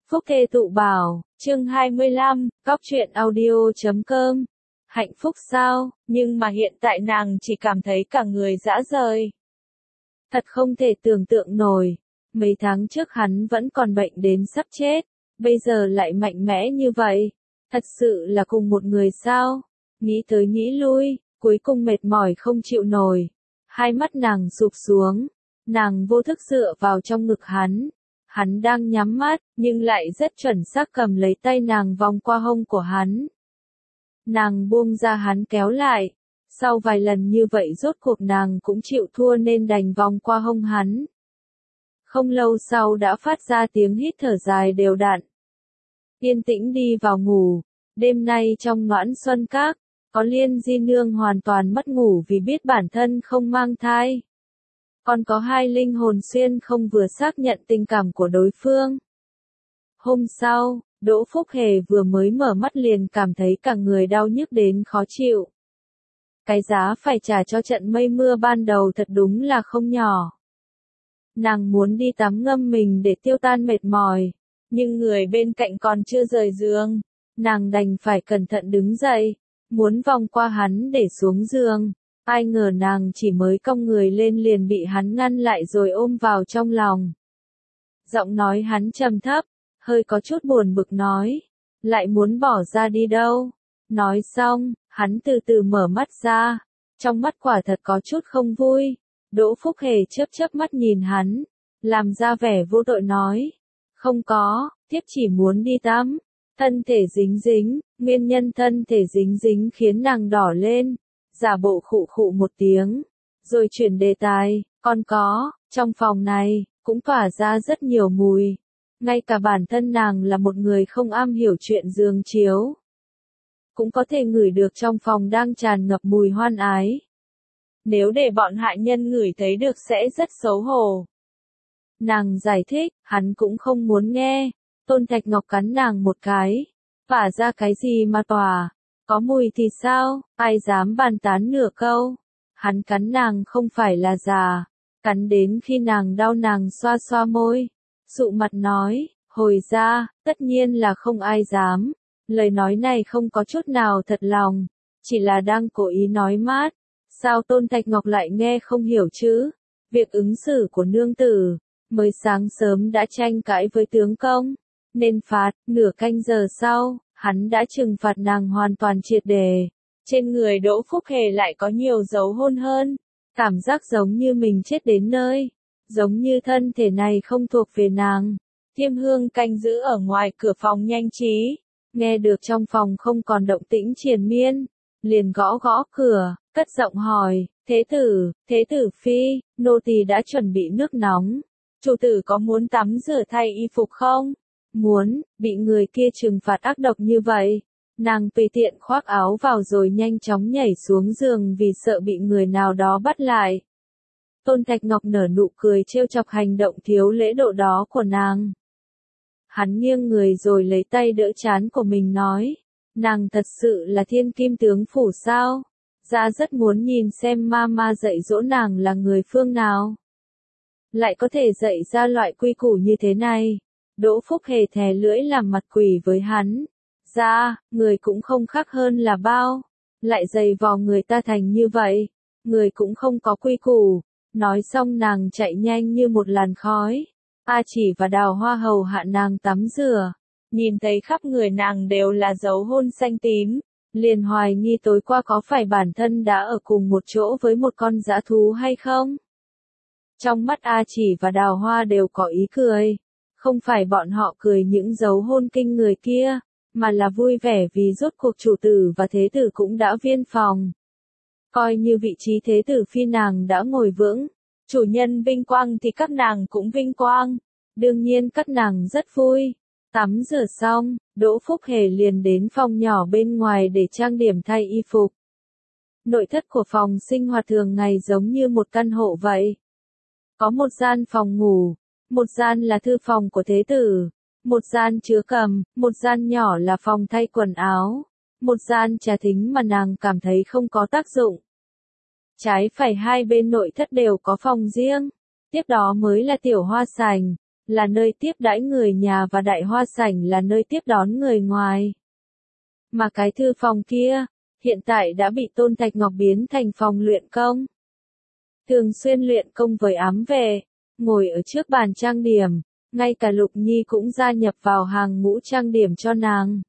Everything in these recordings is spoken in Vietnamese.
Phúc Thê Tụ Bảo, chương 25, Góc truyện audio.com. Hạnh phúc sao, nhưng mà hiện tại nàng chỉ cảm thấy cả người rã rời. Thật không thể tưởng tượng nổi, mấy tháng trước hắn vẫn còn bệnh đến sắp chết, bây giờ lại mạnh mẽ như vậy. Thật sự là cùng một người sao? Nghĩ tới nghĩ lui, cuối cùng mệt mỏi không chịu nổi. Hai mắt nàng sụp xuống, nàng vô thức dựa vào trong ngực hắn. Hắn đang nhắm mắt, nhưng lại rất chuẩn xác cầm lấy tay nàng vòng qua hông của hắn. Nàng buông ra hắn kéo lại. Sau vài lần như vậy rốt cuộc nàng cũng chịu thua nên đành vòng qua hông hắn. Không lâu sau đã phát ra tiếng hít thở dài đều đặn. Yên tĩnh đi vào ngủ. Đêm nay trong Noãn Xuân Các, có Liên Di Nương hoàn toàn mất ngủ vì biết bản thân không mang thai. Còn có hai linh hồn xuyên không vừa xác nhận tình cảm của đối phương. Hôm sau, Đỗ Phúc Hề vừa mới mở mắt liền cảm thấy cả người đau nhức đến khó chịu. Cái giá phải trả cho trận mây mưa ban đầu thật đúng là không nhỏ. Nàng muốn đi tắm ngâm mình để tiêu tan mệt mỏi, nhưng người bên cạnh còn chưa rời giường. Nàng đành phải cẩn thận đứng dậy, muốn vòng qua hắn để xuống giường. Ai ngờ nàng chỉ mới cong người lên liền bị hắn ngăn lại rồi ôm vào trong lòng. Giọng nói hắn trầm thấp, hơi có chút buồn bực nói, lại muốn bỏ ra đi đâu. Nói xong, hắn từ từ mở mắt ra, trong mắt quả thật có chút không vui. Đỗ Phúc Hề chớp chớp mắt nhìn hắn, làm ra vẻ vô tội nói, không có, thiếp chỉ muốn đi tắm. Thân thể dính dính, nguyên nhân thân thể dính dính khiến nàng đỏ lên. Giả bộ khụ khụ một tiếng, rồi chuyển đề tài, còn có, trong phòng này, cũng tỏa ra rất nhiều mùi. Ngay cả bản thân nàng là một người không am hiểu chuyện giường chiếu, cũng có thể ngửi được trong phòng đang tràn ngập mùi hoan ái. Nếu để bọn hạ nhân ngửi thấy được sẽ rất xấu hổ. Nàng giải thích, hắn cũng không muốn nghe. Tôn Thạch Ngọc cắn nàng một cái, phả ra cái gì mà tỏa. Có mùi thì sao, ai dám bàn tán nửa câu. Hắn cắn nàng không phải là già, cắn đến khi nàng đau nàng xoa xoa môi, sụ mặt nói, hồi ra, tất nhiên là không ai dám. Lời nói này không có chút nào thật lòng, chỉ là đang cố ý nói mát. Sao Tôn Thạch Ngọc lại nghe không hiểu chứ? Việc ứng xử của nương tử, mới sáng sớm đã tranh cãi với tướng công, nên phạt. Nửa canh giờ sau, hắn đã trừng phạt nàng hoàn toàn triệt để. Trên người Đỗ Phúc Hề lại có nhiều dấu hôn hơn. Cảm giác giống như mình chết đến nơi. Giống như thân thể này không thuộc về nàng. Thiêm Hương canh giữ ở ngoài cửa phòng nhanh trí. Nghe được trong phòng không còn động tĩnh triền miên. Liền gõ gõ cửa, cất giọng hỏi, thế tử phi, nô tỳ đã chuẩn bị nước nóng. Chủ tử có muốn tắm rửa thay y phục không? Muốn. Bị người kia trừng phạt ác độc như vậy, nàng tùy tiện khoác áo vào rồi nhanh chóng nhảy xuống giường vì sợ bị người nào đó bắt lại. Tôn Thạch Ngọc nở nụ cười trêu chọc hành động thiếu lễ độ đó của nàng. Hắn nghiêng người rồi lấy tay đỡ trán của mình nói, nàng thật sự là thiên kim tướng phủ sao? Ra rất muốn nhìn xem mama dạy dỗ nàng là người phương nào. Lại có thể dạy ra loại quy củ như thế này. Đỗ Phúc Hề thè lưỡi làm mặt quỷ với hắn. Ra, người cũng không khác hơn là bao. Lại giày vò người ta thành như vậy. Người cũng không có quy củ. Nói xong nàng chạy nhanh như một làn khói. A Chỉ và Đào Hoa hầu hạ nàng tắm rửa. Nhìn thấy khắp người nàng đều là dấu hôn xanh tím. Liền hoài nghi tối qua có phải bản thân đã ở cùng một chỗ với một con dã thú hay không? Trong mắt A Chỉ và Đào Hoa đều có ý cười. Không phải bọn họ cười những dấu hôn kinh người kia, mà là vui vẻ vì rốt cuộc chủ tử và thế tử cũng đã viên phòng. Coi như vị trí thế tử phi nàng đã ngồi vững, chủ nhân vinh quang thì các nàng cũng vinh quang. Đương nhiên các nàng rất vui. Tắm rửa xong, Đỗ Phúc Hề liền đến phòng nhỏ bên ngoài để trang điểm thay y phục. Nội thất của phòng sinh hoạt thường ngày giống như một căn hộ vậy. Có một gian phòng ngủ. Một gian là thư phòng của thế tử, một gian chứa cầm, một gian nhỏ là phòng thay quần áo, một gian trà thính mà nàng cảm thấy không có tác dụng. Trái phải hai bên nội thất đều có phòng riêng, tiếp đó mới là tiểu hoa sảnh, là nơi tiếp đãi người nhà và đại hoa sảnh là nơi tiếp đón người ngoài. Mà cái thư phòng kia, hiện tại đã bị Tôn Thạch Ngọc biến thành phòng luyện công. Thường xuyên luyện công với ám vệ, ngồi ở trước bàn trang điểm, ngay cả Lục Nhi cũng gia nhập vào hàng ngũ trang điểm cho nàng.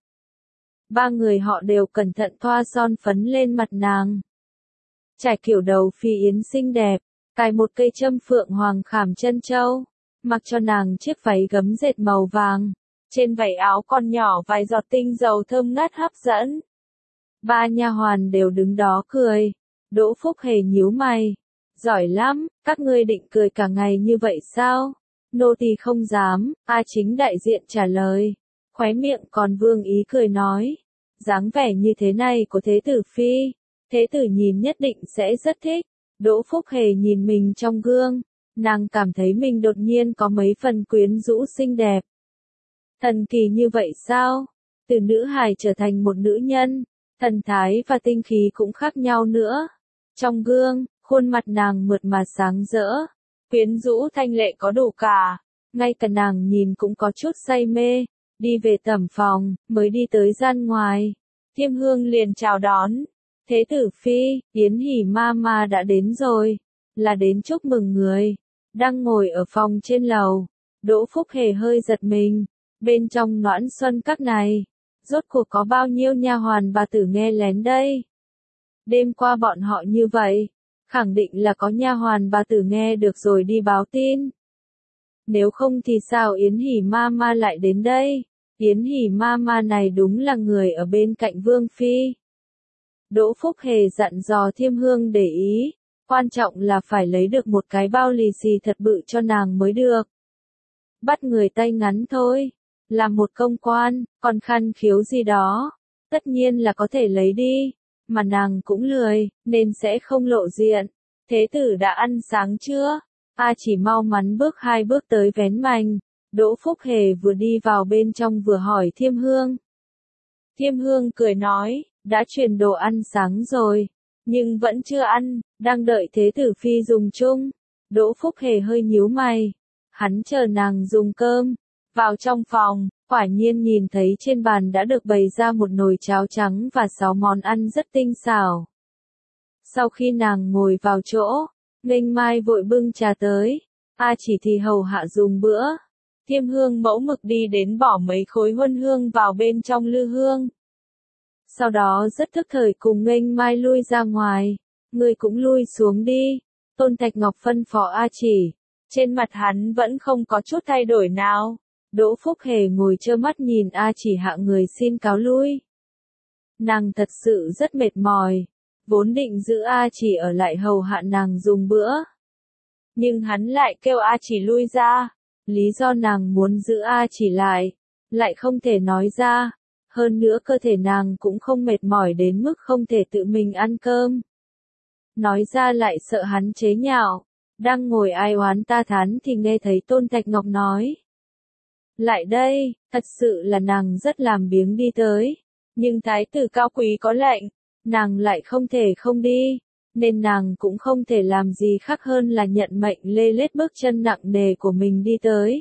Ba người họ đều cẩn thận thoa son phấn lên mặt nàng. Trải kiểu đầu phi yến xinh đẹp, cài một cây châm phượng hoàng khảm chân châu, mặc cho nàng chiếc váy gấm dệt màu vàng, trên vảy áo còn nhỏ vài giọt tinh dầu thơm ngát hấp dẫn. Ba nha hoàn đều đứng đó cười, Đỗ Phúc Hề nhíu mày, giỏi lắm, các ngươi định cười cả ngày như vậy sao? Nô tỳ không dám, A Chính đại diện trả lời, khóe miệng còn vương ý cười nói, dáng vẻ như thế này của Thế tử phi, Thế tử nhìn nhất định sẽ rất thích. Đỗ Phúc Hề nhìn mình trong gương, nàng cảm thấy mình đột nhiên có mấy phần quyến rũ xinh đẹp. Thần kỳ như vậy sao? Từ nữ hài trở thành một nữ nhân, thần thái và tinh khí cũng khác nhau nữa. Trong gương, khuôn mặt nàng mượt mà sáng rỡ, quyến rũ thanh lệ có đủ cả, ngay cả nàng nhìn cũng có chút say mê. Đi về tẩm phòng, mới đi tới gian ngoài, Thiêm Hương liền chào đón. Thế tử phi, Yến Hỉ Mama đã đến rồi, là đến chúc mừng người. Đang ngồi ở phòng trên lầu, Đỗ Phúc Hề hơi giật mình, bên trong Noãn Xuân Các này, rốt cuộc có bao nhiêu nha hoàn bà tử nghe lén đây? Đêm qua bọn họ như vậy, khẳng định là có nha hoàn bà tử nghe được rồi đi báo tin. Nếu không thì sao Yến Hỉ Mama lại đến đây? Yến Hỉ Mama này đúng là người ở bên cạnh Vương Phi. Đỗ Phúc Hề dặn dò Thiêm Hương để ý, quan trọng là phải lấy được một cái bao lì xì thật bự cho nàng mới được. Bắt người tay ngắn thôi, làm một công quan, còn khăn khiếu gì đó, tất nhiên là có thể lấy đi, mà nàng cũng lười, nên sẽ không lộ diện. Thế tử đã ăn sáng chưa? A Chỉ mau mắn bước 2 bước tới vén mành, Đỗ Phúc Hề vừa đi vào bên trong vừa hỏi Thiêm Hương. Thiêm Hương cười nói, đã truyền đồ ăn sáng rồi, nhưng vẫn chưa ăn, đang đợi Thế tử phi dùng chung. Đỗ Phúc Hề hơi nhíu mày, hắn chờ nàng dùng cơm, vào trong phòng, quả nhiên nhìn thấy trên bàn đã được bày ra một nồi cháo trắng và 6 món ăn rất tinh xảo. Sau khi nàng ngồi vào chỗ, Nghênh Mai vội bưng trà tới, A Chỉ thì hầu hạ dùng bữa. Thiêm Hương mẫu mực đi đến bỏ mấy khối huân hương vào bên trong lư hương. Sau đó rất thức thời cùng Nghênh Mai lui ra ngoài, người cũng lui xuống đi. Tôn Thạch Ngọc phân phó A Chỉ, trên mặt hắn vẫn không có chút thay đổi nào. Đỗ Phúc Hề ngồi trơ mắt nhìn A Chỉ hạ người xin cáo lui. Nàng thật sự rất mệt mỏi, vốn định giữ A Chỉ ở lại hầu hạ nàng dùng bữa. Nhưng hắn lại kêu A Chỉ lui ra, lý do nàng muốn giữ A Chỉ lại không thể nói ra. Hơn nữa cơ thể nàng cũng không mệt mỏi đến mức không thể tự mình ăn cơm. Nói ra lại sợ hắn chế nhạo, đang ngồi ai oán ta thán thì nghe thấy Tôn Thạch Ngọc nói. Lại đây, thật sự là nàng rất làm biếng đi tới, nhưng thái tử cao quý có lệnh, nàng lại không thể không đi, nên nàng cũng không thể làm gì khác hơn là nhận mệnh lê lết bước chân nặng nề của mình đi tới.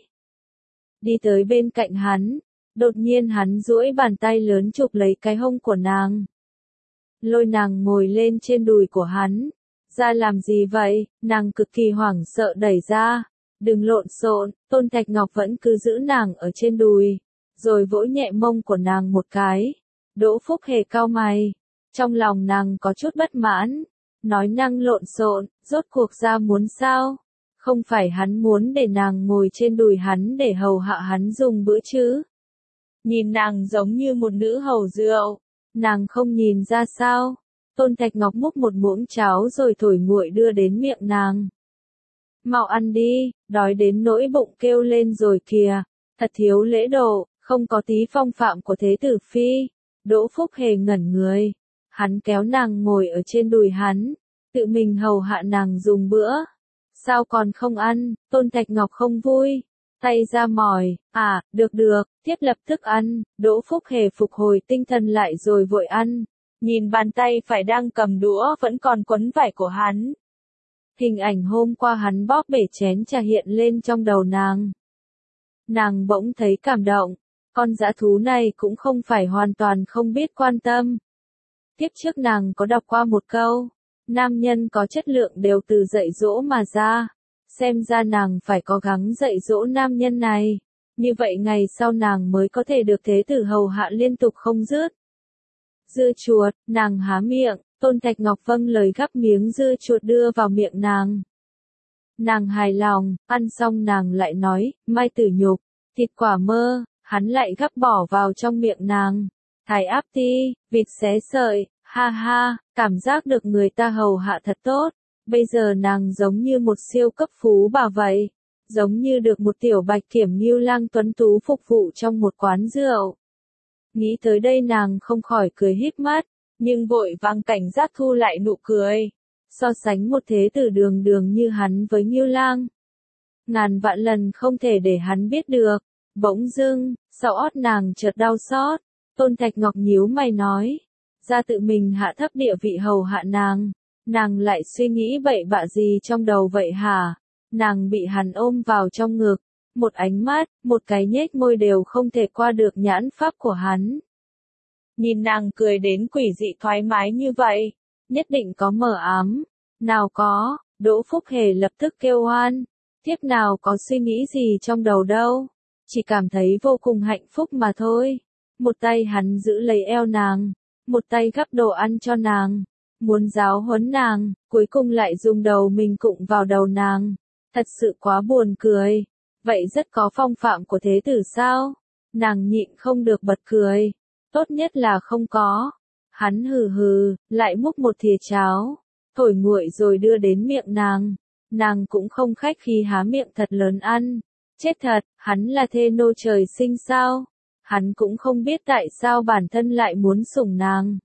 Đi tới bên cạnh hắn. Đột nhiên hắn duỗi bàn tay lớn chụp lấy cái hông của nàng. Lôi nàng ngồi lên trên đùi của hắn. Ra làm gì vậy? Nàng cực kỳ hoảng sợ đẩy ra. Đừng lộn xộn, Tôn Thạch Ngọc vẫn cứ giữ nàng ở trên đùi. Rồi vỗ nhẹ mông của nàng một cái. Đỗ Phúc Hề cau mày. Trong lòng nàng có chút bất mãn. Nói năng lộn xộn, rốt cuộc ra muốn sao? Không phải hắn muốn để nàng ngồi trên đùi hắn để hầu hạ hắn dùng bữa chứ? Nhìn nàng giống như một nữ hầu rượu, nàng không nhìn ra sao? Tôn Thạch Ngọc múc một muỗng cháo rồi thổi nguội đưa đến miệng nàng. Mau ăn đi, đói đến nỗi bụng kêu lên rồi kìa, thật thiếu lễ độ, không có tí phong phạm của Thế tử phi. Đỗ Phúc Hề ngẩn người, hắn kéo nàng ngồi ở trên đùi hắn, tự mình hầu hạ nàng dùng bữa. Sao còn không ăn? Tôn Thạch Ngọc không vui. Tay ra mỏi, được, tiếp lập tức ăn. Đỗ Phúc Hề phục hồi tinh thần lại rồi vội ăn. Nhìn bàn tay phải đang cầm đũa vẫn còn quấn vải của hắn. Hình ảnh hôm qua hắn bóp bể chén trà hiện lên trong đầu nàng. Nàng bỗng thấy cảm động, con dã thú này cũng không phải hoàn toàn không biết quan tâm. Tiếp trước nàng có đọc qua một câu, nam nhân có chất lượng đều từ dạy dỗ mà ra, xem ra nàng phải cố gắng dạy dỗ nam nhân này, như vậy ngày sau nàng mới có thể được thế tử hầu hạ liên tục không dứt. Dưa chuột, nàng há miệng, Tôn Thạch Ngọc vâng lời gắp miếng dưa chuột đưa vào miệng nàng. Nàng hài lòng, ăn xong nàng lại nói, mai tử nhục, thịt quả mơ, hắn lại gắp bỏ vào trong miệng nàng. Thái áp ti, vịt xé sợi, ha ha, cảm giác được người ta hầu hạ thật tốt. Bây giờ nàng giống như một siêu cấp phú bà vậy, giống như được một tiểu bạch kiểm Ngưu Lang tuấn tú phục vụ trong một quán rượu. Nghĩ tới đây nàng không khỏi cười híp mắt, nhưng vội vàng cảnh giác thu lại nụ cười. So sánh một thế tử đường đường như hắn với Ngưu Lang, ngàn vạn lần không thể để hắn biết được. Bỗng dưng, sau ót nàng chợt đau xót, Tôn Thạch Ngọc nhíu mày nói, ra tự mình hạ thấp địa vị hầu hạ nàng lại suy nghĩ bậy bạ gì trong đầu vậy hả? Nàng bị hắn ôm vào trong ngực, một ánh mắt, một cái nhếch môi đều không thể qua được nhãn pháp của hắn. Nhìn nàng cười đến quỷ dị thoải mái như vậy, nhất định có mờ ám. Nào có, Đỗ Phúc Hề lập tức kêu oan, thiếp nào có suy nghĩ gì trong đầu đâu, chỉ cảm thấy vô cùng hạnh phúc mà thôi. Một tay hắn giữ lấy eo nàng, một tay gắp đồ ăn cho nàng, muốn giáo huấn nàng, cuối cùng lại dùng đầu mình cụng vào đầu nàng. Thật sự quá buồn cười, vậy rất có phong phạm của thế tử sao? Nàng nhịn không được bật cười, tốt nhất là không có. Hắn hừ hừ, lại múc một thìa cháo, thổi nguội rồi đưa đến miệng nàng cũng không khách khí há miệng thật lớn ăn. Chết thật, hắn là thê nô trời sinh sao? Hắn cũng không biết tại sao bản thân lại muốn sủng nàng.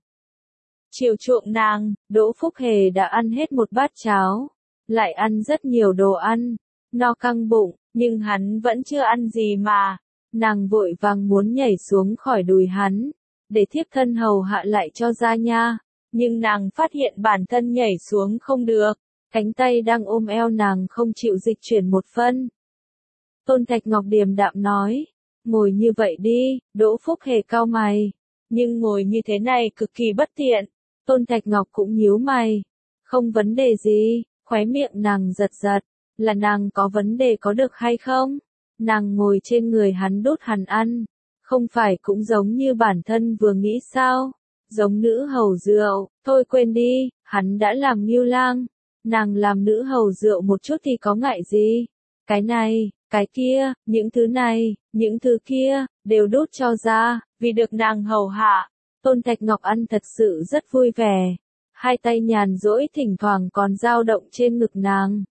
Chiều chuộng nàng, Đỗ Phúc Hề đã ăn hết một bát cháo, lại ăn rất nhiều đồ ăn, no căng bụng, nhưng hắn vẫn chưa ăn gì mà. Nàng vội vàng muốn nhảy xuống khỏi đùi hắn, để thiếp thân hầu hạ lại cho ra nha, nhưng nàng phát hiện bản thân nhảy xuống không được, cánh tay đang ôm eo nàng không chịu dịch chuyển một phân. Tôn Thạch Ngọc điềm đạm nói, ngồi như vậy đi. Đỗ Phúc Hề cau mày, nhưng ngồi như thế này cực kỳ bất tiện. Tôn Thạch Ngọc cũng nhíu mày, không vấn đề gì, khóe miệng nàng giật giật, là nàng có vấn đề có được hay không? Nàng ngồi trên người hắn đút hắn ăn, không phải cũng giống như bản thân vừa nghĩ sao? Giống nữ hầu rượu, thôi quên đi, hắn đã làm Ngưu Lang, nàng làm nữ hầu rượu một chút thì có ngại gì? Cái này, cái kia, những thứ này, những thứ kia, đều đút cho ra, vì được nàng hầu hạ. Tôn Thạch Ngọc ăn thật sự rất vui vẻ, hai tay nhàn rỗi thỉnh thoảng còn dao động trên ngực nàng.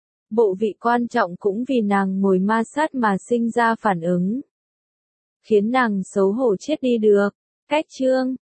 Bộ vị quan trọng cũng vì nàng ngồi ma sát mà sinh ra phản ứng, khiến nàng xấu hổ chết đi được. Cách chương